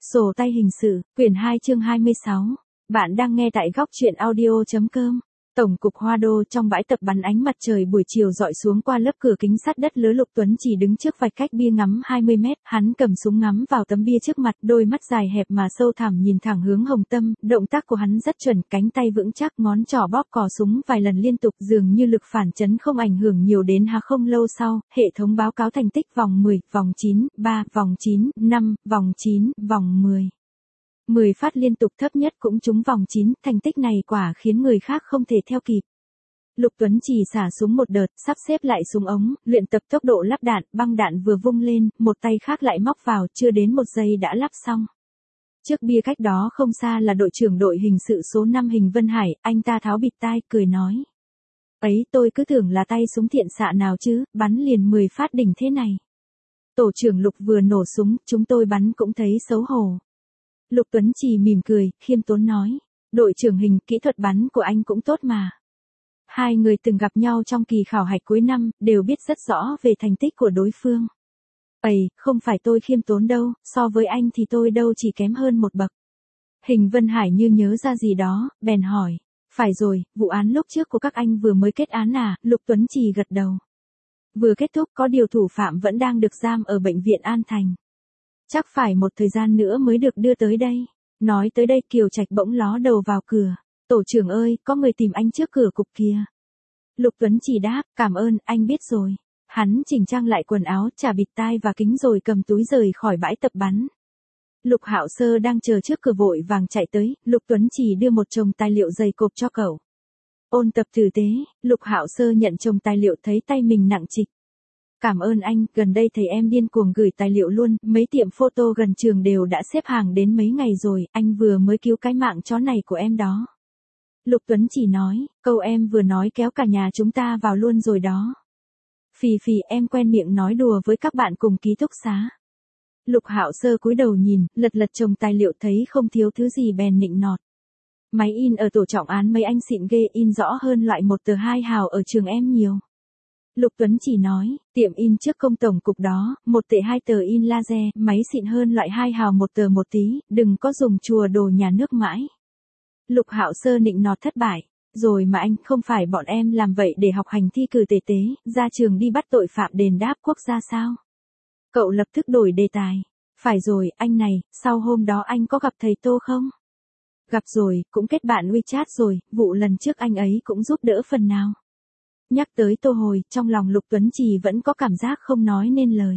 Sổ tay hình sự, quyển 2 chương 26. Bạn đang nghe tại góc truyện audio.com. Tổng cục Hoa Đô. Trong bãi tập bắn, ánh mặt trời buổi chiều rọi xuống qua lớp cửa kính sắt đất lứa. Lục Tuấn chỉ đứng trước vạch cách bia ngắm 20 mét, hắn cầm súng ngắm vào tấm bia trước mặt, đôi mắt dài hẹp mà sâu thẳm nhìn thẳng hướng Hồng Tâm, động tác của hắn rất chuẩn, cánh tay vững chắc, ngón trỏ bóp cò súng vài lần liên tục, dường như lực phản chấn không ảnh hưởng nhiều đến hắn. Không lâu sau, hệ thống báo cáo thành tích vòng 10, vòng 9, 3, vòng 9, 5, vòng 9, vòng 10. 10 phát liên tục, thấp nhất cũng trúng vòng 9, thành tích này quả khiến người khác không thể theo kịp. Lục Tuấn chỉ xả súng một đợt, sắp xếp lại súng ống, luyện tập tốc độ lắp đạn, băng đạn vừa vung lên, một tay khác lại móc vào, chưa đến một giây đã lắp xong. Trước bia cách đó không xa là đội trưởng đội hình sự số 5 Hình Vân Hải, anh ta tháo bịt tai, cười nói. Ấy, tôi cứ tưởng là tay súng thiện xạ nào chứ, bắn liền 10 phát đỉnh thế này. Tổ trưởng Lục vừa nổ súng, chúng tôi bắn cũng thấy xấu hổ. Lục Tuấn chỉ mỉm cười, khiêm tốn nói. Đội trưởng Hình, kỹ thuật bắn của anh cũng tốt mà. Hai người từng gặp nhau trong kỳ khảo hạch cuối năm, đều biết rất rõ về thành tích của đối phương. Ây, không phải tôi khiêm tốn đâu, so với anh thì tôi đâu chỉ kém hơn một bậc. Hình Vân Hải như nhớ ra gì đó, bèn hỏi. Phải rồi, vụ án lúc trước của các anh vừa mới kết án à? Lục Tuấn chỉ gật đầu. Vừa kết thúc, có điều thủ phạm vẫn đang được giam ở bệnh viện An Thành. Chắc phải một thời gian nữa mới được đưa tới đây. Nói tới đây Kiều Trạch bỗng ló đầu vào cửa. Tổ trưởng ơi, có người tìm anh trước cửa cục kia. Lục Tuấn chỉ đáp, cảm ơn, anh biết rồi. Hắn chỉnh trang lại quần áo, chà bịt tai và kính rồi cầm túi rời khỏi bãi tập bắn. Lục Hạo Sơ đang chờ trước cửa vội vàng chạy tới, Lục Tuấn chỉ đưa một chồng tài liệu dày cộp cho cậu. Ôn tập tử tế, Lục Hạo Sơ nhận chồng tài liệu thấy tay mình nặng trịch. Cảm ơn anh, gần đây thầy em điên cuồng gửi tài liệu luôn, mấy tiệm photo gần trường đều đã xếp hàng đến mấy ngày rồi, anh vừa mới cứu cái mạng chó này của em đó. Lục Tuấn chỉ nói, câu em vừa nói kéo cả nhà chúng ta vào luôn rồi đó. Phì phì, em quen miệng nói đùa với các bạn cùng ký túc xá. Lục Hạo Sơ cúi đầu nhìn, lật chồng tài liệu thấy không thiếu thứ gì bèn nịnh nọt. Máy in ở tổ trọng án mấy anh xịn ghê, in rõ hơn loại 1 tờ 2 hào ở trường em nhiều. Lục Tuấn chỉ nói, tiệm in trước công tổng cục đó, 1 tệ 2 tờ in laser, máy xịn hơn loại 2 hào 1 tờ một tí, đừng có dùng chùa đồ nhà nước mãi. Lục Hạo Sơ nịnh nọt thất bại. Rồi mà anh, không phải bọn em làm vậy để học hành thi cử tề tế, ra trường đi bắt tội phạm đền đáp quốc gia sao? Cậu lập tức đổi đề tài. Phải rồi, anh này, sau hôm đó anh có gặp thầy Tô không? Gặp rồi, cũng kết bạn WeChat rồi, vụ lần trước anh ấy cũng giúp đỡ phần nào. Nhắc tới Tô Hồi, trong lòng Lục Tuấn Trì vẫn có cảm giác không nói nên lời.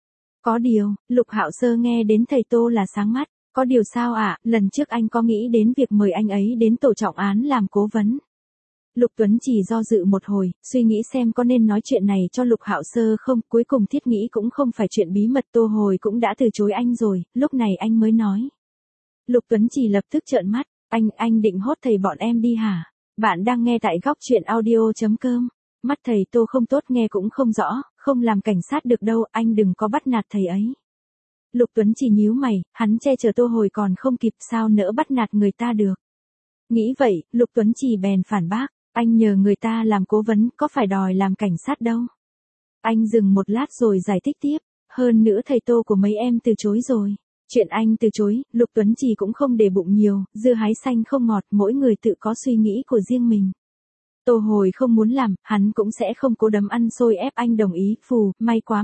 Có điều, Lục Hạo Sơ nghe đến thầy Tô là sáng mắt. Có điều sao ạ, lần trước anh có nghĩ đến việc mời anh ấy đến tổ trọng án làm cố vấn. Lục Tuấn chỉ do dự một hồi, suy nghĩ xem có nên nói chuyện này cho Lục Hạo Sơ không, cuối cùng thiết nghĩ cũng không phải chuyện bí mật. Tô Hồi cũng đã từ chối anh rồi, lúc này anh mới nói. Lục Tuấn chỉ lập tức trợn mắt, anh định hốt thầy bọn em đi hả? Bạn đang nghe tại góc truyện audio.com. Mắt thầy Tô không tốt, nghe cũng không rõ, không làm cảnh sát được đâu, anh đừng có bắt nạt thầy ấy. Lục Tuấn chỉ nhíu mày, hắn che chở Tô Hồi còn không kịp, sao nỡ bắt nạt người ta được. Nghĩ vậy, Lục Tuấn chỉ bèn phản bác, anh nhờ người ta làm cố vấn, có phải đòi làm cảnh sát đâu. Anh dừng một lát rồi giải thích tiếp, hơn nữa thầy Tô của mấy em từ chối rồi. Chuyện anh từ chối, Lục Tuấn chỉ cũng không để bụng nhiều, dưa hái xanh không ngọt, mỗi người tự có suy nghĩ của riêng mình. Tô Hồi không muốn làm, hắn cũng sẽ không cố đấm ăn xôi ép anh đồng ý, phù, may quá.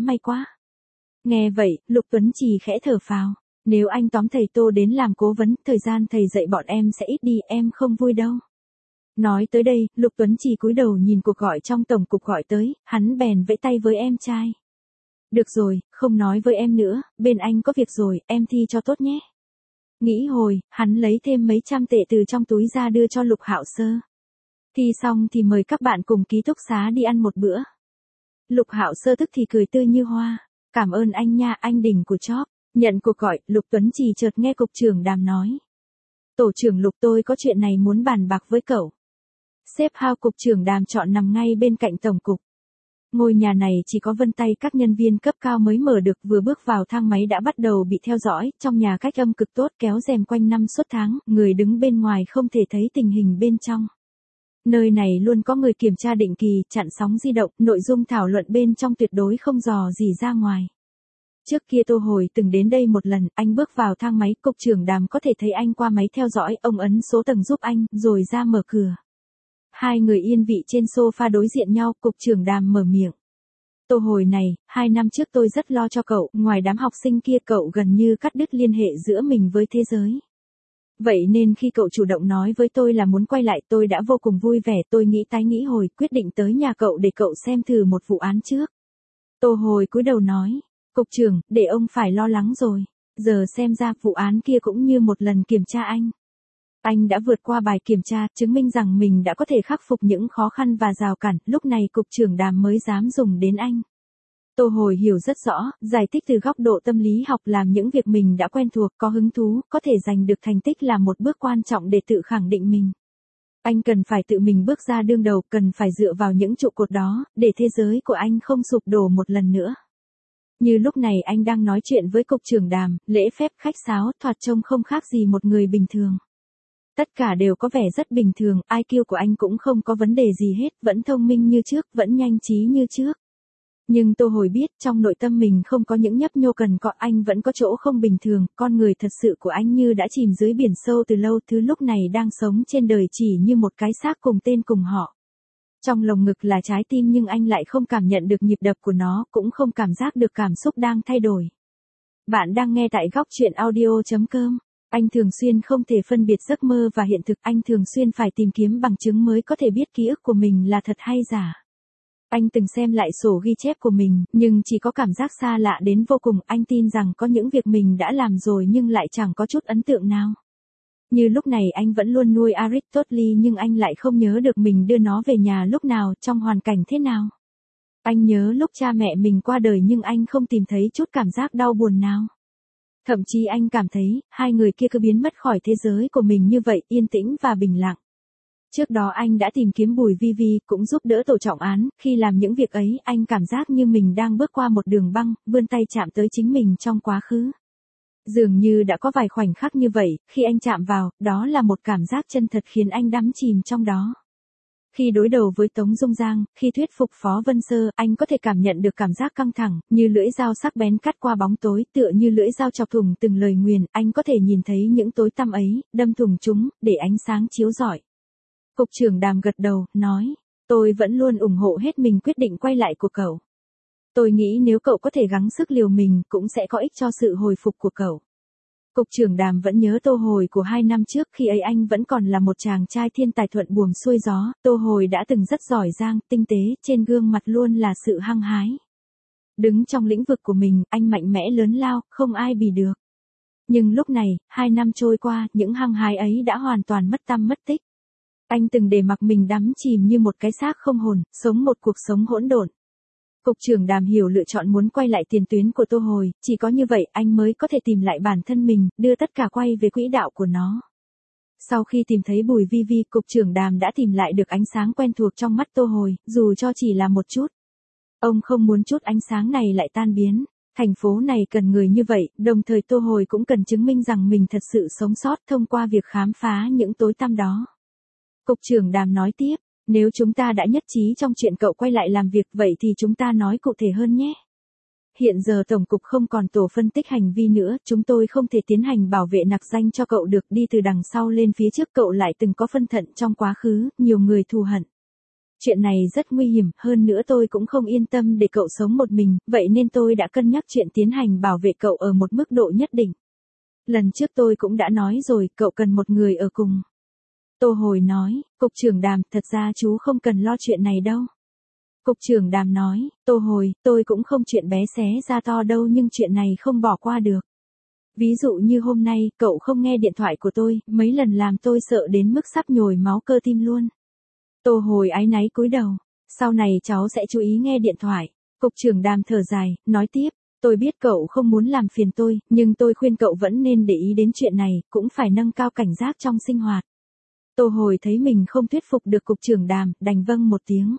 Nghe vậy, Lục Tuấn chỉ khẽ thở phào. Nếu anh tóm thầy Tô đến làm cố vấn, thời gian thầy dạy bọn em sẽ ít đi, em không vui đâu. Nói tới đây, Lục Tuấn chỉ cúi đầu nhìn cuộc gọi trong tổng cục gọi tới, hắn bèn vẫy tay với em trai. Được rồi, không nói với em nữa, bên anh có việc rồi, em thi cho tốt nhé. Nghĩ hồi, hắn lấy thêm mấy trăm tệ từ trong túi ra đưa cho Lục Hạo Sơ. Thi xong thì mời các bạn cùng ký túc xá đi ăn một bữa. Lục Hạo Sơ tức thì cười tươi như hoa. Cảm ơn anh nha, anh đỉnh của chóp. Nhận cuộc gọi, Lục Tuấn chỉ chợt nghe cục trưởng Đàm nói. Tổ trưởng Lục, tôi có chuyện này muốn bàn bạc với cậu. Sếp Hao, cục trưởng Đàm chọn nằm ngay bên cạnh tổng cục. Ngôi nhà này chỉ có vân tay các nhân viên cấp cao mới mở được, vừa bước vào thang máy đã bắt đầu bị theo dõi, trong nhà cách âm cực tốt, kéo rèm quanh năm suốt tháng, người đứng bên ngoài không thể thấy tình hình bên trong. Nơi này luôn có người kiểm tra định kỳ, chặn sóng di động, nội dung thảo luận bên trong tuyệt đối không dò gì ra ngoài. Trước kia Tô Hồi từng đến đây một lần, anh bước vào thang máy, cục trưởng Đàm có thể thấy anh qua máy theo dõi, ông ấn số tầng giúp anh, rồi ra mở cửa. Hai người yên vị trên sofa đối diện nhau, cục trưởng Đàm mở miệng. Tô Hồi này, 2 năm trước tôi rất lo cho cậu, ngoài đám học sinh kia cậu gần như cắt đứt liên hệ giữa mình với thế giới. Vậy nên khi cậu chủ động nói với tôi là muốn quay lại tôi đã vô cùng vui vẻ, tôi nghĩ tái nghĩ hồi, quyết định tới nhà cậu để cậu xem thử một vụ án trước. Tô Hồi cúi đầu nói, cục trưởng, để ông phải lo lắng rồi. Giờ xem ra vụ án kia cũng như một lần kiểm tra anh. Anh đã vượt qua bài kiểm tra, chứng minh rằng mình đã có thể khắc phục những khó khăn và rào cản, lúc này cục trưởng Đàm mới dám dùng đến anh. Tô Hồi hiểu rất rõ, giải thích từ góc độ tâm lý học làm những việc mình đã quen thuộc, có hứng thú, có thể giành được thành tích là một bước quan trọng để tự khẳng định mình. Anh cần phải tự mình bước ra đương đầu, cần phải dựa vào những trụ cột đó, để thế giới của anh không sụp đổ một lần nữa. Như lúc này anh đang nói chuyện với cục trưởng Đàm, lễ phép khách sáo, thoạt trông không khác gì một người bình thường. Tất cả đều có vẻ rất bình thường, IQ của anh cũng không có vấn đề gì hết, vẫn thông minh như trước, vẫn nhanh trí như trước. Nhưng Tô Hồi biết trong nội tâm mình không có những nhấp nhô cần cọ, anh vẫn có chỗ không bình thường, con người thật sự của anh như đã chìm dưới biển sâu từ lâu, thứ lúc này đang sống trên đời chỉ như một cái xác cùng tên cùng họ. Trong lồng ngực là trái tim nhưng anh lại không cảm nhận được nhịp đập của nó, cũng không cảm giác được cảm xúc đang thay đổi. Bạn đang nghe tại góc chuyện audio.com. Anh thường xuyên không thể phân biệt giấc mơ và hiện thực, anh thường xuyên phải tìm kiếm bằng chứng mới có thể biết ký ức của mình là thật hay giả. Anh từng xem lại sổ ghi chép của mình, nhưng chỉ có cảm giác xa lạ đến vô cùng, anh tin rằng có những việc mình đã làm rồi nhưng lại chẳng có chút ấn tượng nào. Như lúc này anh vẫn luôn nuôi Aristotle nhưng anh lại không nhớ được mình đưa nó về nhà lúc nào, trong hoàn cảnh thế nào. Anh nhớ lúc cha mẹ mình qua đời nhưng anh không tìm thấy chút cảm giác đau buồn nào. Thậm chí anh cảm thấy, hai người kia cứ biến mất khỏi thế giới của mình như vậy, yên tĩnh và bình lặng. Trước đó anh đã tìm kiếm Bùi Vi Vi, cũng giúp đỡ tổ trọng án, khi làm những việc ấy, anh cảm giác như mình đang bước qua một đường băng, vươn tay chạm tới chính mình trong quá khứ. Dường như đã có vài khoảnh khắc như vậy, khi anh chạm vào, đó là một cảm giác chân thật khiến anh đắm chìm trong đó. Khi đối đầu với Tống Dung Giang, khi thuyết phục Phó Vân Sơ, anh có thể cảm nhận được cảm giác căng thẳng, như lưỡi dao sắc bén cắt qua bóng tối, tựa như lưỡi dao chọc thủng từng lời nguyền, anh có thể nhìn thấy những tối tăm ấy, đâm thủng chúng, để ánh sáng chiếu rọi. Cục trưởng Đàm gật đầu, nói, tôi vẫn luôn ủng hộ hết mình quyết định quay lại của cậu. Tôi nghĩ nếu cậu có thể gắng sức liều mình, cũng sẽ có ích cho sự hồi phục của cậu. Cục trưởng Đàm vẫn nhớ Tô Hồi của 2 năm trước, khi ấy anh vẫn còn là một chàng trai thiên tài thuận buồm xuôi gió, Tô Hồi đã từng rất giỏi giang, tinh tế, trên gương mặt luôn là sự hăng hái. Đứng trong lĩnh vực của mình, anh mạnh mẽ lớn lao, không ai bì được. Nhưng lúc này, 2 năm trôi qua, những hăng hái ấy đã hoàn toàn mất tăm mất tích. Anh từng để mặc mình đắm chìm như một cái xác không hồn, sống một cuộc sống hỗn độn. Cục trưởng Đàm hiểu lựa chọn muốn quay lại tiền tuyến của Tô Hồi, chỉ có như vậy anh mới có thể tìm lại bản thân mình, đưa tất cả quay về quỹ đạo của nó. Sau khi tìm thấy Bùi Vi Vi, Cục trưởng Đàm đã tìm lại được ánh sáng quen thuộc trong mắt Tô Hồi, dù cho chỉ là một chút. Ông không muốn chút ánh sáng này lại tan biến. Thành phố này cần người như vậy, đồng thời Tô Hồi cũng cần chứng minh rằng mình thật sự sống sót thông qua việc khám phá những tối tăm đó. Cục trưởng Đàm nói tiếp, nếu chúng ta đã nhất trí trong chuyện cậu quay lại làm việc, vậy thì chúng ta nói cụ thể hơn nhé. Hiện giờ Tổng cục không còn tổ phân tích hành vi nữa, chúng tôi không thể tiến hành bảo vệ nặc danh cho cậu được, đi từ đằng sau lên phía trước, cậu lại từng có phân thận trong quá khứ, nhiều người thù hận. Chuyện này rất nguy hiểm, hơn nữa tôi cũng không yên tâm để cậu sống một mình, vậy nên tôi đã cân nhắc chuyện tiến hành bảo vệ cậu ở một mức độ nhất định. Lần trước tôi cũng đã nói rồi, cậu cần một người ở cùng. Tô Hồi nói, Cục trưởng Đàm, thật ra chú không cần lo chuyện này đâu. Cục trưởng Đàm nói, Tô Hồi, tôi cũng không chuyện bé xé ra to đâu, nhưng chuyện này không bỏ qua được. Ví dụ như hôm nay, cậu không nghe điện thoại của tôi, mấy lần làm tôi sợ đến mức sắp nhồi máu cơ tim luôn. Tô Hồi áy náy cúi đầu, sau này cháu sẽ chú ý nghe điện thoại. Cục trưởng Đàm thở dài, nói tiếp, tôi biết cậu không muốn làm phiền tôi, nhưng tôi khuyên cậu vẫn nên để ý đến chuyện này, cũng phải nâng cao cảnh giác trong sinh hoạt. Tô Hồi thấy mình không thuyết phục được Cục trưởng Đàm, đành vâng một tiếng.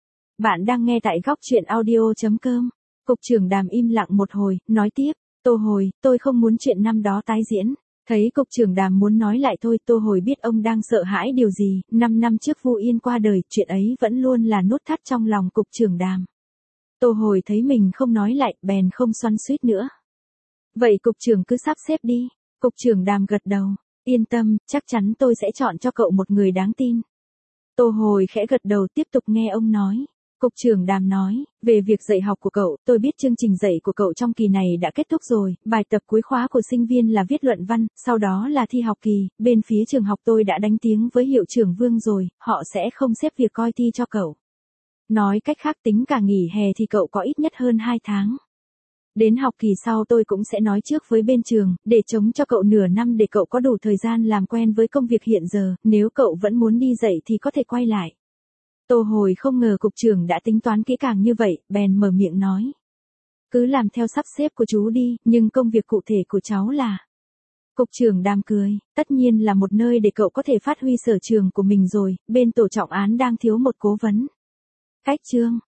Bạn đang nghe tại góc chuyện audio.com. Cục trưởng Đàm im lặng một hồi, nói tiếp, Tô Hồi, tôi không muốn chuyện năm đó tái diễn. Thấy Cục trưởng Đàm muốn nói lại thôi, Tô Hồi biết ông đang sợ hãi điều gì, 5 năm trước Vu Yên qua đời, chuyện ấy vẫn luôn là nút thắt trong lòng Cục trưởng Đàm. Tô Hồi thấy mình không nói lại, bèn không xoắn xuýt nữa. Vậy cục trưởng cứ sắp xếp đi. Cục trưởng Đàm gật đầu. Yên tâm, chắc chắn tôi sẽ chọn cho cậu một người đáng tin. Tô Hồi khẽ gật đầu tiếp tục nghe ông nói. Cục trưởng Đàm nói, về việc dạy học của cậu, tôi biết chương trình dạy của cậu trong kỳ này đã kết thúc rồi, bài tập cuối khóa của sinh viên là viết luận văn, sau đó là thi học kỳ, bên phía trường học tôi đã đánh tiếng với hiệu trưởng Vương rồi, họ sẽ không xếp việc coi thi cho cậu. Nói cách khác tính cả nghỉ hè thì cậu có ít nhất hơn 2 tháng. Đến học kỳ sau tôi cũng sẽ nói trước với bên trường, để chống cho cậu nửa năm để cậu có đủ thời gian làm quen với công việc hiện giờ, nếu cậu vẫn muốn đi dạy thì có thể quay lại. Tô Hồi không ngờ cục trưởng đã tính toán kỹ càng như vậy, bèn mở miệng nói. Cứ làm theo sắp xếp của chú đi, nhưng công việc cụ thể của cháu là... Cục trưởng Đàm cười, tất nhiên là một nơi để cậu có thể phát huy sở trường của mình rồi, bên tổ trọng án đang thiếu một cố vấn. Cách chương